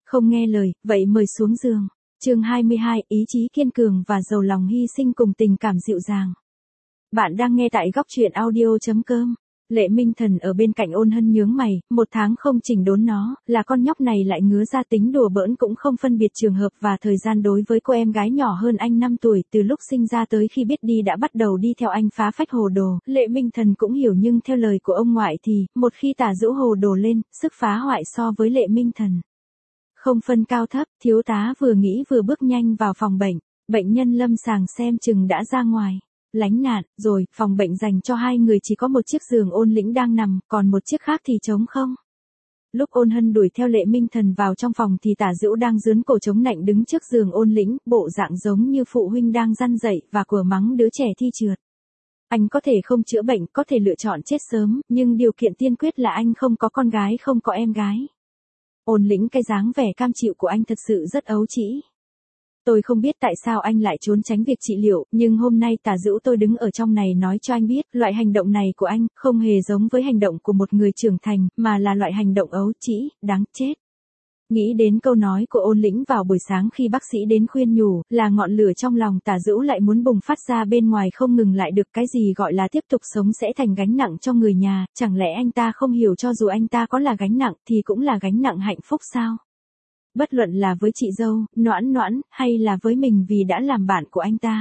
Không nghe lời, vậy mời xuống giường. Chương 22, ý chí kiên cường và giàu lòng hy sinh cùng tình cảm dịu dàng. Bạn đang nghe tại góc truyện audio.com. Lệ Minh Thần ở bên cạnh Ôn Hân nhướng mày, 1 tháng không chỉnh đốn nó, là con nhóc này lại ngứa ra tính đùa bỡn cũng không phân biệt trường hợp và thời gian đối với cô em gái nhỏ hơn anh 5 tuổi, từ lúc sinh ra tới khi biết đi đã bắt đầu đi theo anh phá phách hồ đồ. Lệ Minh Thần cũng hiểu, nhưng theo lời của ông ngoại thì, một khi Tả Dữu hồ đồ lên, sức phá hoại so với Lệ Minh Thần không phân cao thấp. Thiếu tá vừa nghĩ vừa bước nhanh vào phòng bệnh. Bệnh nhân lâm sàng xem chừng đã ra ngoài lánh nạn rồi. Phòng bệnh dành cho 2 người chỉ có một chiếc giường Ôn Lĩnh đang nằm, còn một chiếc khác thì trống không. Lúc Ôn Hân đuổi theo Lệ Minh Thần vào trong phòng thì Tả Dữu đang giướn cổ chống nạnh đứng trước giường Ôn Lĩnh, bộ dạng giống như phụ huynh đang răn dạy và của mắng đứa trẻ thi trượt. Anh có thể không chữa bệnh, có thể lựa chọn chết sớm, nhưng điều kiện tiên quyết là anh không có con gái, không có em gái. Ôn Lĩnh, cái dáng vẻ cam chịu của anh thật sự rất ấu trĩ. Tôi không biết tại sao anh lại trốn tránh việc trị liệu, nhưng hôm nay Tả Dữu tôi đứng ở trong này nói cho anh biết, loại hành động này của anh không hề giống với hành động của một người trưởng thành, mà là loại hành động ấu trĩ, đáng chết. Nghĩ đến câu nói của Ôn Lĩnh vào buổi sáng khi bác sĩ đến khuyên nhủ, là ngọn lửa trong lòng Tả Dữu lại muốn bùng phát ra bên ngoài không ngừng lại được. Cái gì gọi là tiếp tục sống sẽ thành gánh nặng cho người nhà, chẳng lẽ anh ta không hiểu cho dù anh ta có là gánh nặng thì cũng là gánh nặng hạnh phúc sao? Bất luận là với chị dâu, Noãn Noãn, hay là với mình vì đã làm bạn của anh ta.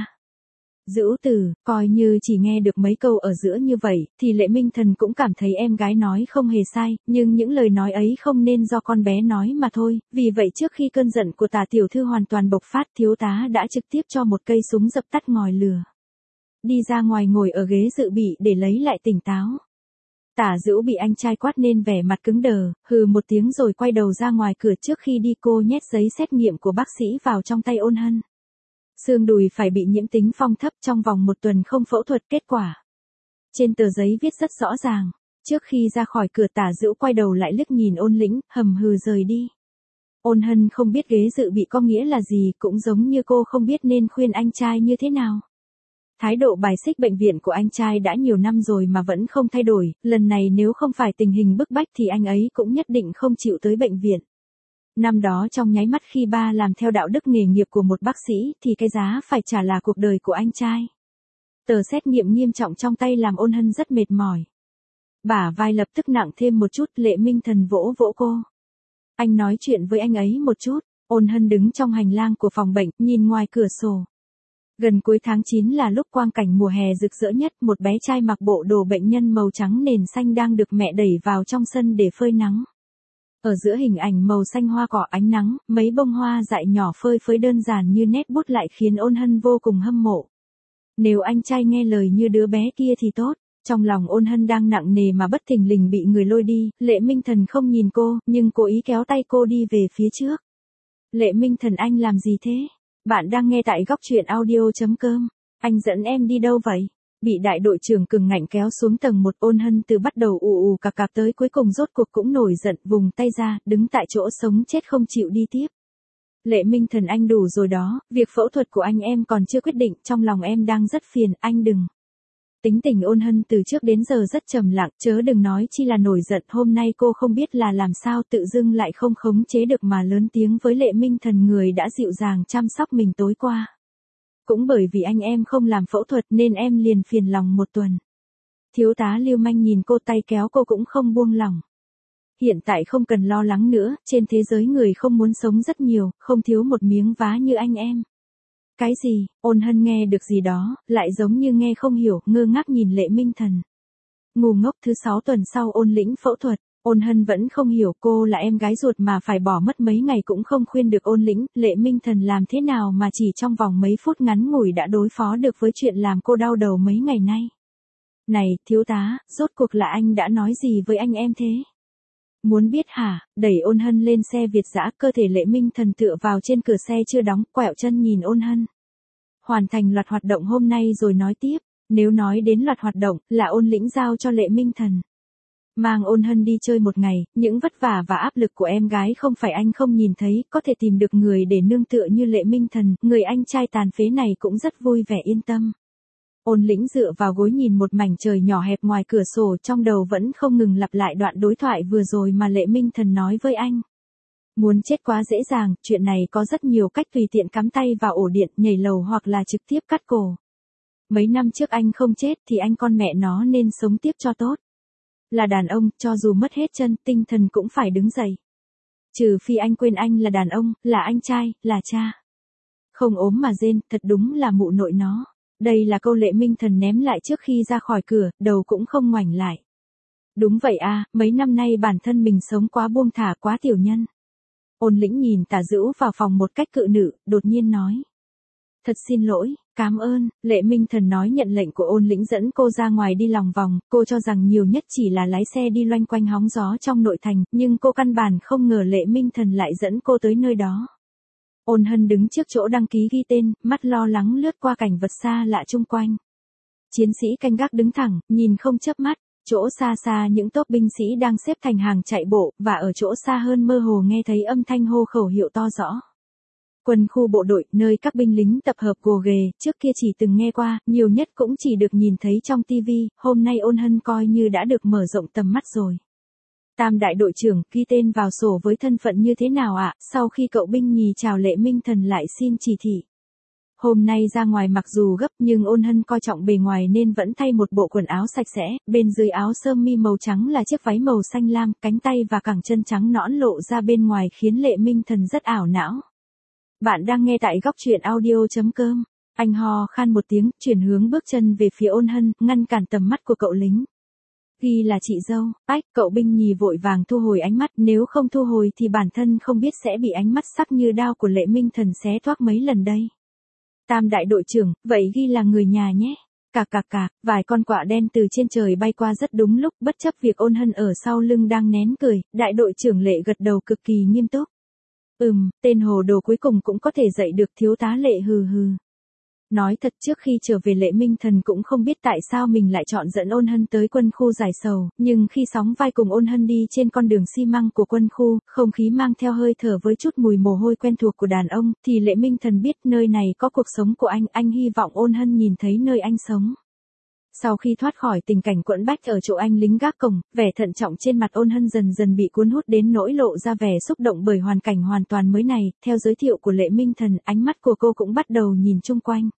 Dữu Tử, coi như chỉ nghe được mấy câu ở giữa như vậy, thì Lệ Minh Thần cũng cảm thấy em gái nói không hề sai, nhưng những lời nói ấy không nên do con bé nói mà thôi. Vì vậy trước khi cơn giận của Tả tiểu thư hoàn toàn bộc phát, thiếu tá đã trực tiếp cho một cây súng dập tắt ngòi lửa. Đi ra ngoài ngồi ở ghế dự bị để lấy lại tỉnh táo. Tả Dữu bị anh trai quát nên vẻ mặt cứng đờ, hừ một tiếng rồi quay đầu ra ngoài cửa. Trước khi đi cô nhét giấy xét nghiệm của bác sĩ vào trong tay Ôn Hân. Xương đùi phải bị nhiễm tính phong thấp, trong vòng 1 tuần không phẫu thuật. Kết quả trên tờ giấy viết rất rõ ràng. Trước khi ra khỏi cửa, Tả Dữu quay đầu lại liếc nhìn Ôn Lĩnh, hầm hừ rời đi. Ôn Hân không biết ghế dự bị có nghĩa là gì, cũng giống như cô không biết nên khuyên anh trai như thế nào. Thái độ bài xích bệnh viện của anh trai đã nhiều năm rồi mà vẫn không thay đổi, lần này nếu không phải tình hình bức bách thì anh ấy cũng nhất định không chịu tới bệnh viện. Năm đó trong nháy mắt khi ba làm theo đạo đức nghề nghiệp của một bác sĩ thì cái giá phải trả là cuộc đời của anh trai. Tờ xét nghiệm nghiêm trọng trong tay làm Ôn Hân rất mệt mỏi. Bả vai lập tức nặng thêm một chút. Lệ Minh Thần vỗ vỗ cô. Anh nói chuyện với anh ấy một chút. Ôn Hân đứng trong hành lang của phòng bệnh, nhìn ngoài cửa sổ. Gần cuối tháng 9 là lúc quang cảnh mùa hè rực rỡ nhất, một bé trai mặc bộ đồ bệnh nhân màu trắng nền xanh đang được mẹ đẩy vào trong sân để phơi nắng. Ở giữa hình ảnh màu xanh hoa cỏ ánh nắng, mấy bông hoa dại nhỏ phơi phới đơn giản như nét bút lại khiến Ôn Hân vô cùng hâm mộ. Nếu anh trai nghe lời như đứa bé kia thì tốt. Trong lòng Ôn Hân đang nặng nề mà bất thình lình bị người lôi đi. Lệ Minh Thần không nhìn cô, nhưng cố ý kéo tay cô đi về phía trước. Lệ Minh Thần, anh làm gì thế? Bạn đang nghe tại góc truyện audio.com. Anh dẫn em đi đâu vậy? Bị đại đội trưởng cừng ngạnh kéo xuống tầng 1, Ôn Hân từ bắt đầu ù cạc cạc tới cuối cùng rốt cuộc cũng nổi giận, vùng tay ra, đứng tại chỗ sống chết không chịu đi tiếp. Lệ Minh Thần, anh đủ rồi đó, việc phẫu thuật của anh em còn chưa quyết định, trong lòng em đang rất phiền, anh đừng. Tính tình Ôn Hân từ trước đến giờ rất trầm lặng, chớ đừng nói chi là nổi giận. Hôm nay cô không biết là làm sao tự dưng lại không khống chế được mà lớn tiếng với Lệ Minh Thần, người đã dịu dàng chăm sóc mình tối qua. Cũng bởi vì anh em không làm phẫu thuật nên em liền phiền lòng 1 tuần. Thiếu tá lưu manh nhìn cô, tay kéo cô cũng không buông lỏng. Hiện tại không cần lo lắng nữa, trên thế giới người không muốn sống rất nhiều, không thiếu một miếng vá như anh em. Cái gì? Ôn Hân nghe được gì đó, lại giống như nghe không hiểu, ngơ ngác nhìn Lệ Minh Thần. Ngu ngốc. Thứ 6 tuần sau Ôn Lĩnh phẫu thuật, Ôn Hân vẫn không hiểu, cô là em gái ruột mà phải bỏ mất mấy ngày cũng không khuyên được Ôn Lĩnh. Lệ Minh Thần làm thế nào mà chỉ trong vòng mấy phút ngắn ngủi đã đối phó được với chuyện làm cô đau đầu mấy ngày nay. Này, thiếu tá, rốt cuộc là anh đã nói gì với anh em thế? Muốn biết hả? Đẩy Ôn Hân lên xe Việt dã, cơ thể Lệ Minh Thần tựa vào trên cửa xe chưa đóng, quẹo chân nhìn Ôn Hân. Hoàn thành loạt hoạt động hôm nay rồi nói tiếp. Nếu nói đến loạt hoạt động, là Ôn Lĩnh giao cho Lệ Minh Thần. Mang Ôn Hân đi chơi một ngày, những vất vả và áp lực của em gái không phải anh không nhìn thấy, có thể tìm được người để nương tựa như Lệ Minh Thần, người anh trai tàn phế này cũng rất vui vẻ yên tâm. Ôn Lĩnh dựa vào gối nhìn một mảnh trời nhỏ hẹp ngoài cửa sổ, trong đầu vẫn không ngừng lặp lại đoạn đối thoại vừa rồi mà Lệ Minh Thần nói với anh. Muốn chết quá dễ dàng, chuyện này có rất nhiều cách tùy tiện cắm tay vào ổ điện, nhảy lầu hoặc là trực tiếp cắt cổ. Mấy năm trước anh không chết thì anh con mẹ nó nên sống tiếp cho tốt. Là đàn ông, cho dù mất hết chân, tinh thần cũng phải đứng dậy. Trừ phi anh quên anh là đàn ông, là anh trai, là cha. Không ốm mà rên, thật đúng là mụ nội nó. Đây là câu Lệ Minh Thần ném lại trước khi ra khỏi cửa, đầu cũng không ngoảnh lại. Đúng vậy à, mấy năm nay bản thân mình sống quá buông thả, quá tiểu nhân. Ôn Lĩnh nhìn Tả Dữu vào phòng một cách cự nữ, đột nhiên nói. Thật xin lỗi, cảm ơn. Lệ Minh Thần nói nhận lệnh của Ôn Lĩnh dẫn cô ra ngoài đi lòng vòng, cô cho rằng nhiều nhất chỉ là lái xe đi loanh quanh hóng gió trong nội thành, nhưng cô căn bản không ngờ Lệ Minh Thần lại dẫn cô tới nơi đó. Ôn Hân đứng trước chỗ đăng ký ghi tên, mắt lo lắng lướt qua cảnh vật xa lạ chung quanh. Chiến sĩ canh gác đứng thẳng, nhìn không chớp mắt, chỗ xa xa những tốp binh sĩ đang xếp thành hàng chạy bộ, và ở chỗ xa hơn mơ hồ nghe thấy âm thanh hô khẩu hiệu to rõ. Quân khu bộ đội, nơi các binh lính tập hợp gồ ghề, trước kia chỉ từng nghe qua, nhiều nhất cũng chỉ được nhìn thấy trong tivi, hôm nay Ôn Hân coi như đã được mở rộng tầm mắt rồi. Tam đại đội trưởng, ghi tên vào sổ với thân phận như thế nào ạ? Sau khi cậu binh nhì chào Lệ Minh Thần lại xin chỉ thị. Hôm nay ra ngoài mặc dù gấp nhưng Ôn Hân coi trọng bề ngoài nên vẫn thay một bộ quần áo sạch sẽ, bên dưới áo sơ mi màu trắng là chiếc váy màu xanh lam, cánh tay và cẳng chân trắng nõn lộ ra bên ngoài khiến Lệ Minh Thần rất ảo não. Bạn đang nghe tại góc truyện audio.com. Anh ho khan một tiếng, chuyển hướng bước chân về phía Ôn Hân, ngăn cản tầm mắt của cậu lính. Ghi là chị dâu, ách, cậu binh nhì vội vàng thu hồi ánh mắt, nếu không thu hồi thì bản thân không biết sẽ bị ánh mắt sắc như đao của Lệ Minh Thần xé toác mấy lần đây. Tam đại đội trưởng, vậy ghi là người nhà nhé. Cạc, vài con quạ đen từ trên trời bay qua rất đúng lúc, bất chấp việc Ôn Hân ở sau lưng đang nén cười, đại đội trưởng Lệ gật đầu cực kỳ nghiêm túc. Tên hồ đồ cuối cùng cũng có thể dạy được thiếu tá Lệ hừ hừ. Nói thật trước khi trở về Lệ Minh Thần cũng không biết tại sao mình lại chọn dẫn Ôn Hân tới quân khu giải sầu, nhưng khi sóng vai cùng Ôn Hân đi trên con đường xi măng của quân khu, không khí mang theo hơi thở với chút mùi mồ hôi quen thuộc của đàn ông, thì Lệ Minh Thần biết nơi này có cuộc sống của anh hy vọng Ôn Hân nhìn thấy nơi anh sống. Sau khi thoát khỏi tình cảnh quẫn bách ở chỗ anh lính gác cổng, vẻ thận trọng trên mặt Ôn Hân dần dần bị cuốn hút đến nỗi lộ ra vẻ xúc động bởi hoàn cảnh hoàn toàn mới này, theo giới thiệu của Lệ Minh Thần, ánh mắt của cô cũng bắt đầu nhìn chung quanh.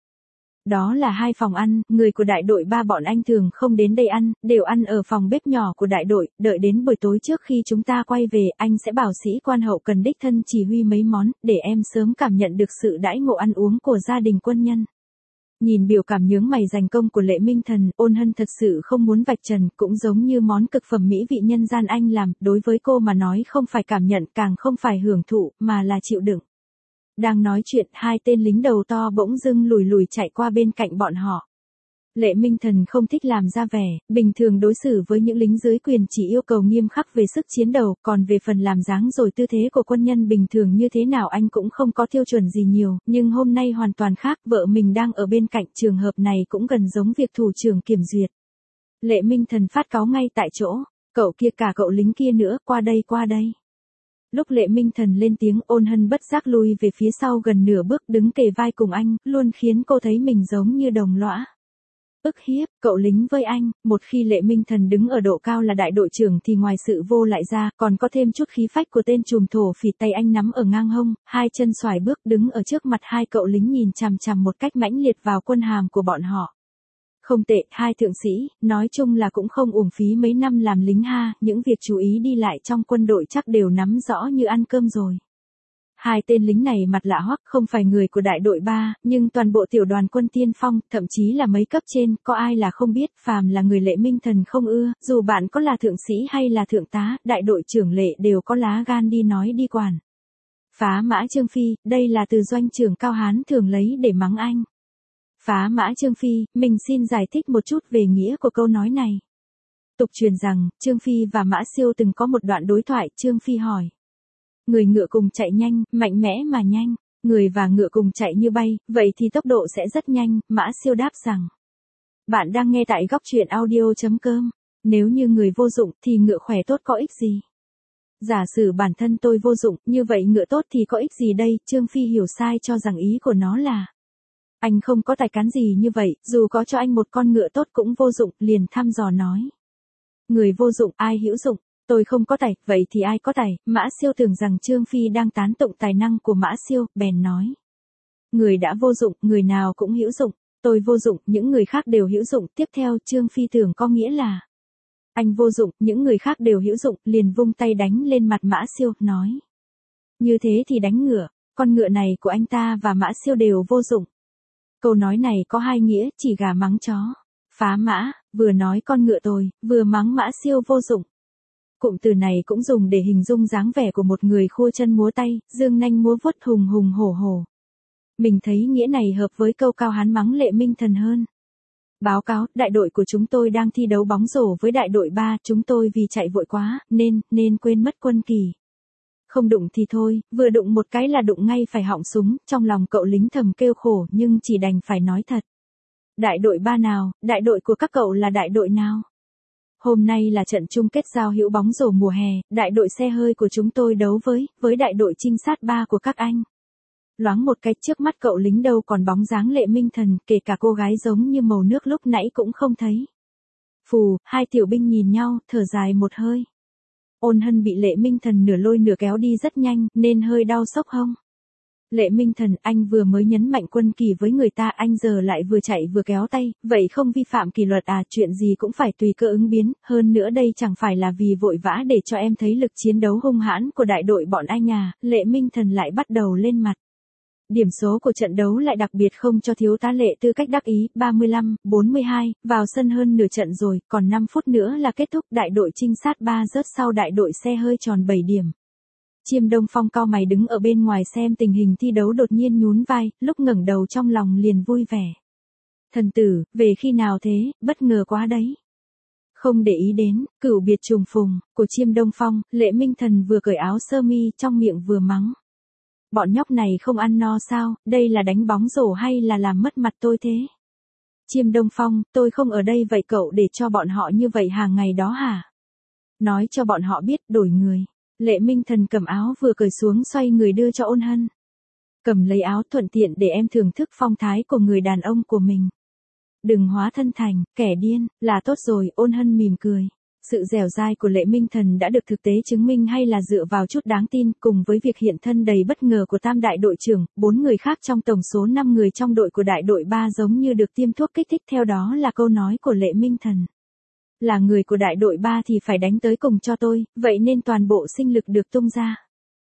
Đó là 2 phòng ăn, người của đại đội 3 bọn anh thường không đến đây ăn, đều ăn ở phòng bếp nhỏ của đại đội, đợi đến buổi tối trước khi chúng ta quay về, anh sẽ bảo sĩ quan hậu cần đích thân chỉ huy mấy món, để em sớm cảm nhận được sự đãi ngộ ăn uống của gia đình quân nhân. Nhìn biểu cảm nhướng mày dành công của Lệ Minh Thần, Ôn Hân thật sự không muốn vạch trần, cũng giống như món cực phẩm mỹ vị nhân gian anh làm, đối với cô mà nói không phải cảm nhận, càng không phải hưởng thụ, mà là chịu đựng. Đang nói chuyện, 2 tên lính đầu to bỗng dưng lùi chạy qua bên cạnh bọn họ. Lệ Minh Thần không thích làm ra vẻ, bình thường đối xử với những lính dưới quyền chỉ yêu cầu nghiêm khắc về sức chiến đấu, còn về phần làm dáng rồi tư thế của quân nhân bình thường như thế nào anh cũng không có tiêu chuẩn gì nhiều, nhưng hôm nay hoàn toàn khác, vợ mình đang ở bên cạnh, trường hợp này cũng gần giống việc thủ trưởng kiểm duyệt. Lệ Minh Thần phát cáu ngay tại chỗ, cậu kia cả cậu lính kia nữa, qua đây. Lúc Lệ Minh Thần lên tiếng, Ôn Hân bất giác lui về phía sau gần nửa bước, đứng kề vai cùng anh, luôn khiến cô thấy mình giống như đồng lõa. Ức hiếp, cậu lính với anh, một khi Lệ Minh Thần đứng ở độ cao là đại đội trưởng thì ngoài sự vô lại ra, còn có thêm chút khí phách của tên trùm thổ phỉ, tay anh nắm ở ngang hông, 2 chân xoài bước đứng ở trước mặt 2 cậu lính nhìn chằm chằm một cách mãnh liệt vào quân hàm của bọn họ. Không tệ, 2 thượng sĩ, nói chung là cũng không uổng phí mấy năm làm lính ha, những việc chú ý đi lại trong quân đội chắc đều nắm rõ như ăn cơm rồi. 2 tên lính này mặt lạ hoắc, không phải người của đại đội 3, nhưng toàn bộ tiểu đoàn quân tiên phong, thậm chí là mấy cấp trên, có ai là không biết, phàm là người Lệ Minh Thần không ưa, dù bạn có là thượng sĩ hay là thượng tá, đại đội trưởng Lệ đều có lá gan đi nói đi quản. Phá mã Trương Phi, đây là từ doanh trưởng Cao Hán thường lấy để mắng anh. Phá mã Trương Phi, mình xin giải thích một chút về nghĩa của câu nói này. Tục truyền rằng, Trương Phi và Mã Siêu từng có một đoạn đối thoại, Trương Phi hỏi. Người ngựa cùng chạy nhanh, mạnh mẽ mà nhanh, người và ngựa cùng chạy như bay, vậy thì tốc độ sẽ rất nhanh, Mã Siêu đáp rằng. Bạn đang nghe tại góc truyện audio.com, nếu như người vô dụng thì ngựa khỏe tốt có ích gì? Giả sử bản thân tôi vô dụng, như vậy ngựa tốt thì có ích gì đây? Trương Phi hiểu sai cho rằng ý của nó là. Anh không có tài cán gì như vậy, dù có cho anh một con ngựa tốt cũng vô dụng, liền thăm dò nói. Người vô dụng, ai hữu dụng? Tôi không có tài, vậy thì ai có tài? Mã Siêu tưởng rằng Trương Phi đang tán tụng tài năng của Mã Siêu, bèn nói. Người đã vô dụng, người nào cũng hữu dụng. Tôi vô dụng, những người khác đều hữu dụng. Tiếp theo Trương Phi tưởng có nghĩa là anh vô dụng, những người khác đều hữu dụng, liền vung tay đánh lên mặt Mã Siêu, nói. Như thế thì đánh ngựa, con ngựa này của anh ta và Mã Siêu đều vô dụng. Câu nói này có hai nghĩa, chỉ gà mắng chó. Phá mã, vừa nói con ngựa tôi, vừa mắng Mã Siêu vô dụng. Cụm từ này cũng dùng để hình dung dáng vẻ của một người khua chân múa tay, dương nanh múa vuốt hùng hùng hổ hổ. Mình thấy nghĩa này hợp với câu Cao Hán mắng Lệ Minh Thần hơn. Báo cáo, đại đội của chúng tôi đang thi đấu bóng rổ với đại đội 3, chúng tôi vì chạy vội quá, nên quên mất quân kỳ. Không đụng thì thôi, vừa đụng một cái là đụng ngay phải họng súng, trong lòng cậu lính thầm kêu khổ nhưng chỉ đành phải nói thật. Đại đội 3 nào, đại đội của các cậu là đại đội nào? Hôm nay là trận chung kết giao hữu bóng rổ mùa hè, đại đội xe hơi của chúng tôi đấu với đại đội trinh sát 3 của các anh. Loáng một cái trước mắt cậu lính đâu còn bóng dáng Lệ Minh Thần, kể cả cô gái giống như màu nước lúc nãy cũng không thấy. Phù, hai tiểu binh nhìn nhau, thở dài một hơi. Ôn Hân bị Lệ Minh Thần nửa lôi nửa kéo đi rất nhanh, nên hơi đau xốc hông. Lệ Minh Thần, anh vừa mới nhấn mạnh quân kỳ với người ta, anh giờ lại vừa chạy vừa kéo tay, vậy không vi phạm kỷ luật à? Chuyện gì cũng phải tùy cơ ứng biến, hơn nữa đây chẳng phải là vì vội vã để cho em thấy lực chiến đấu hung hãn của đại đội bọn anh à? Lệ Minh Thần lại bắt đầu lên mặt. Điểm số của trận đấu lại đặc biệt không cho thiếu tá Lệ Tư cách đắc ý, 35-42, vào sân hơn nửa trận rồi, còn 5 phút nữa là kết thúc, đại đội trinh sát 3 rớt sau đại đội xe hơi tròn 7 điểm. Chiêm Đông Phong cau mày đứng ở bên ngoài xem tình hình thi đấu đột nhiên nhún vai, lúc ngẩng đầu trong lòng liền vui vẻ. Thần tử, về khi nào thế, bất ngờ quá đấy. Không để ý đến, cửu biệt trùng phùng, của Chiêm Đông Phong, Lệ Minh Thần vừa cởi áo sơ mi trong miệng vừa mắng. Bọn nhóc này không ăn no sao, đây là đánh bóng rổ hay là làm mất mặt tôi thế? Chiêm Đông Phong, tôi không ở đây vậy cậu để cho bọn họ như vậy hàng ngày đó hả? Nói cho bọn họ biết, đổi người. Lệ Minh Thần cầm áo vừa cởi xuống xoay người đưa cho Ôn Hân. Cầm lấy áo thuận tiện để em thưởng thức phong thái của người đàn ông của mình. Đừng hóa thân thành, kẻ điên, là tốt rồi, Ôn Hân mỉm cười. Sự dẻo dai của Lệ Minh Thần đã được thực tế chứng minh hay là dựa vào chút đáng tin, cùng với việc hiện thân đầy bất ngờ của tam đại đội trưởng, 4 người khác trong tổng số 5 người trong đội của đại đội 3 giống như được tiêm thuốc kích thích, theo đó là câu nói của Lệ Minh Thần. Là người của đại đội 3 thì phải đánh tới cùng cho tôi, vậy nên toàn bộ sinh lực được tung ra.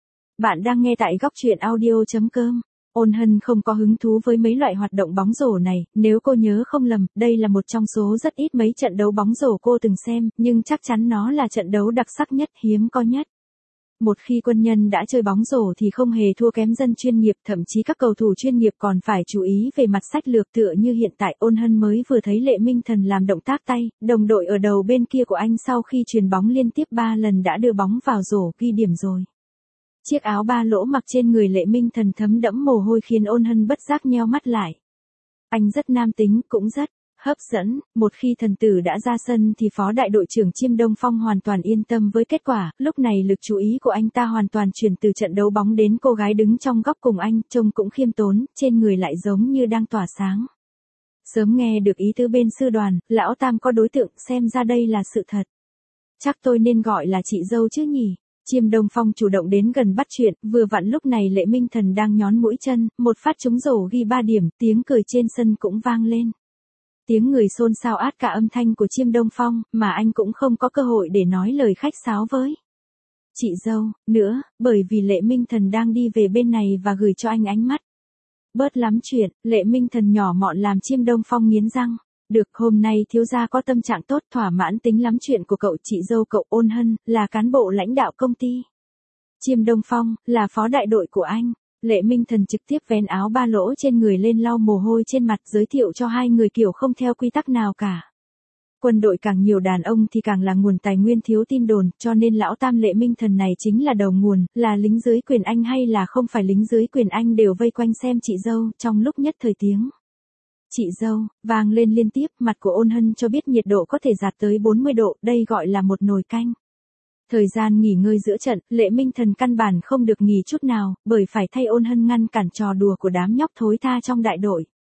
Bạn đang nghe tại góc truyện audio.com. Ôn Hân không có hứng thú với mấy loại hoạt động bóng rổ này, nếu cô nhớ không lầm, đây là một trong số rất ít mấy trận đấu bóng rổ cô từng xem, nhưng chắc chắn nó là trận đấu đặc sắc nhất, hiếm có nhất. Một khi quân nhân đã chơi bóng rổ thì không hề thua kém dân chuyên nghiệp, thậm chí các cầu thủ chuyên nghiệp còn phải chú ý về mặt sách lược, tựa như hiện tại Ôn Hân mới vừa thấy Lệ Minh Thần làm động tác tay, đồng đội ở đầu bên kia của anh sau khi chuyền bóng liên tiếp 3 lần đã đưa bóng vào rổ ghi điểm rồi. Chiếc áo ba lỗ mặc trên người Lệ Minh Thần thấm đẫm mồ hôi khiến Ôn Hân bất giác nheo mắt lại. Anh rất nam tính, cũng rất hấp dẫn. Một khi thần tử đã ra sân thì phó đại đội trưởng Chiêm Đông Phong hoàn toàn yên tâm với kết quả, lúc này lực chú ý của anh ta hoàn toàn chuyển từ trận đấu bóng đến cô gái đứng trong góc cùng anh, trông cũng khiêm tốn, trên người lại giống như đang tỏa sáng. Sớm nghe được ý tứ bên sư đoàn, lão Tam có đối tượng, xem ra đây là sự thật. Chắc tôi nên gọi là chị dâu chứ nhỉ? Chiêm Đông Phong chủ động đến gần bắt chuyện, vừa vặn lúc này Lệ Minh Thần đang nhón mũi chân, một phát trúng rổ ghi 3 điểm, tiếng cười trên sân cũng vang lên. Tiếng người xôn xao át cả âm thanh của Chiêm Đông Phong, mà anh cũng không có cơ hội để nói lời khách sáo với chị dâu, nữa, bởi vì Lệ Minh Thần đang đi về bên này và gửi cho anh ánh mắt. Bớt lắm chuyện, Lệ Minh Thần nhỏ mọn làm Chiêm Đông Phong nghiến răng. Được, hôm nay thiếu gia có tâm trạng tốt, thỏa mãn tính lắm chuyện của cậu. Chị dâu cậu Ôn Hân, là cán bộ lãnh đạo công ty. Chiêm Đông Phong, là phó đại đội của anh. Lệ Minh Thần trực tiếp vén áo ba lỗ trên người lên lau mồ hôi trên mặt, giới thiệu cho hai người kiểu không theo quy tắc nào cả. Quân đội càng nhiều đàn ông thì càng là nguồn tài nguyên thiếu tin đồn, cho nên lão Tam Lệ Minh Thần này chính là đầu nguồn, là lính dưới quyền anh hay là không phải lính dưới quyền anh đều vây quanh xem chị dâu, trong lúc nhất thời tiếng chị dâu vang lên liên tiếp, mặt của Ôn Hân cho biết nhiệt độ có thể đạt tới 40 độ, đây gọi là một nồi canh. Thời gian nghỉ ngơi giữa trận, Lệ Minh Thần căn bản không được nghỉ chút nào, bởi phải thay Ôn Hân ngăn cản trò đùa của đám nhóc thối tha trong đại đội.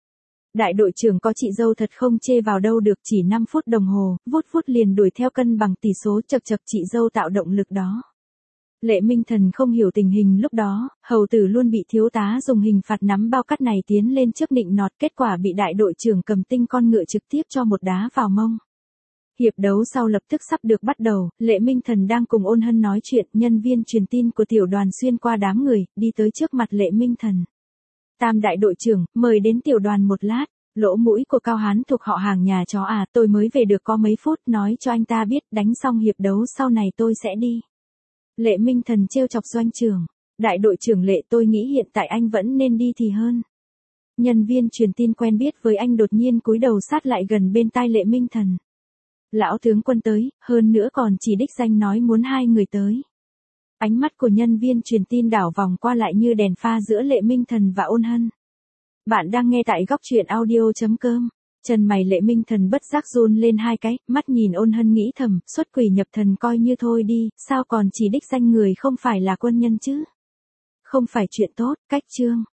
Đại đội trưởng có chị dâu thật không chê vào đâu được, chỉ 5 phút đồng hồ, vút vút liền đuổi theo cân bằng tỷ số, chật chật chị dâu tạo động lực đó. Lệ Minh Thần không hiểu tình hình lúc đó, hầu tử luôn bị thiếu tá dùng hình phạt nắm bao cát này tiến lên trước nịnh nọt, kết quả bị đại đội trưởng cầm tinh con ngựa trực tiếp cho một đá vào mông. Hiệp đấu sau lập tức sắp được bắt đầu, Lệ Minh Thần đang cùng Ôn Hân nói chuyện, nhân viên truyền tin của tiểu đoàn xuyên qua đám người, đi tới trước mặt Lệ Minh Thần. Tam đại đội trưởng, mời đến tiểu đoàn một lát. Lỗ mũi của Cao Hán thuộc họ hàng nhà chó à, tôi mới về được có mấy phút, nói cho anh ta biết, đánh xong hiệp đấu sau này tôi sẽ đi. Lệ Minh Thần trêu chọc doanh trưởng. Đại đội trưởng Lệ, tôi nghĩ hiện tại anh vẫn nên đi thì hơn. Nhân viên truyền tin quen biết với anh đột nhiên cúi đầu sát lại gần bên tai Lệ Minh Thần. Lão tướng quân tới, hơn nữa còn chỉ đích danh nói muốn hai người tới. Ánh mắt của nhân viên truyền tin đảo vòng qua lại như đèn pha giữa Lệ Minh Thần và Ôn Hân. Bạn đang nghe tại góc truyện audio.com. Chân mày Lệ Minh Thần bất giác run lên hai cái, mắt nhìn Ôn Hân nghĩ thầm, xuất quỷ nhập thần coi như thôi đi, sao còn chỉ đích danh người không phải là quân nhân chứ? Không phải chuyện tốt, cách chương.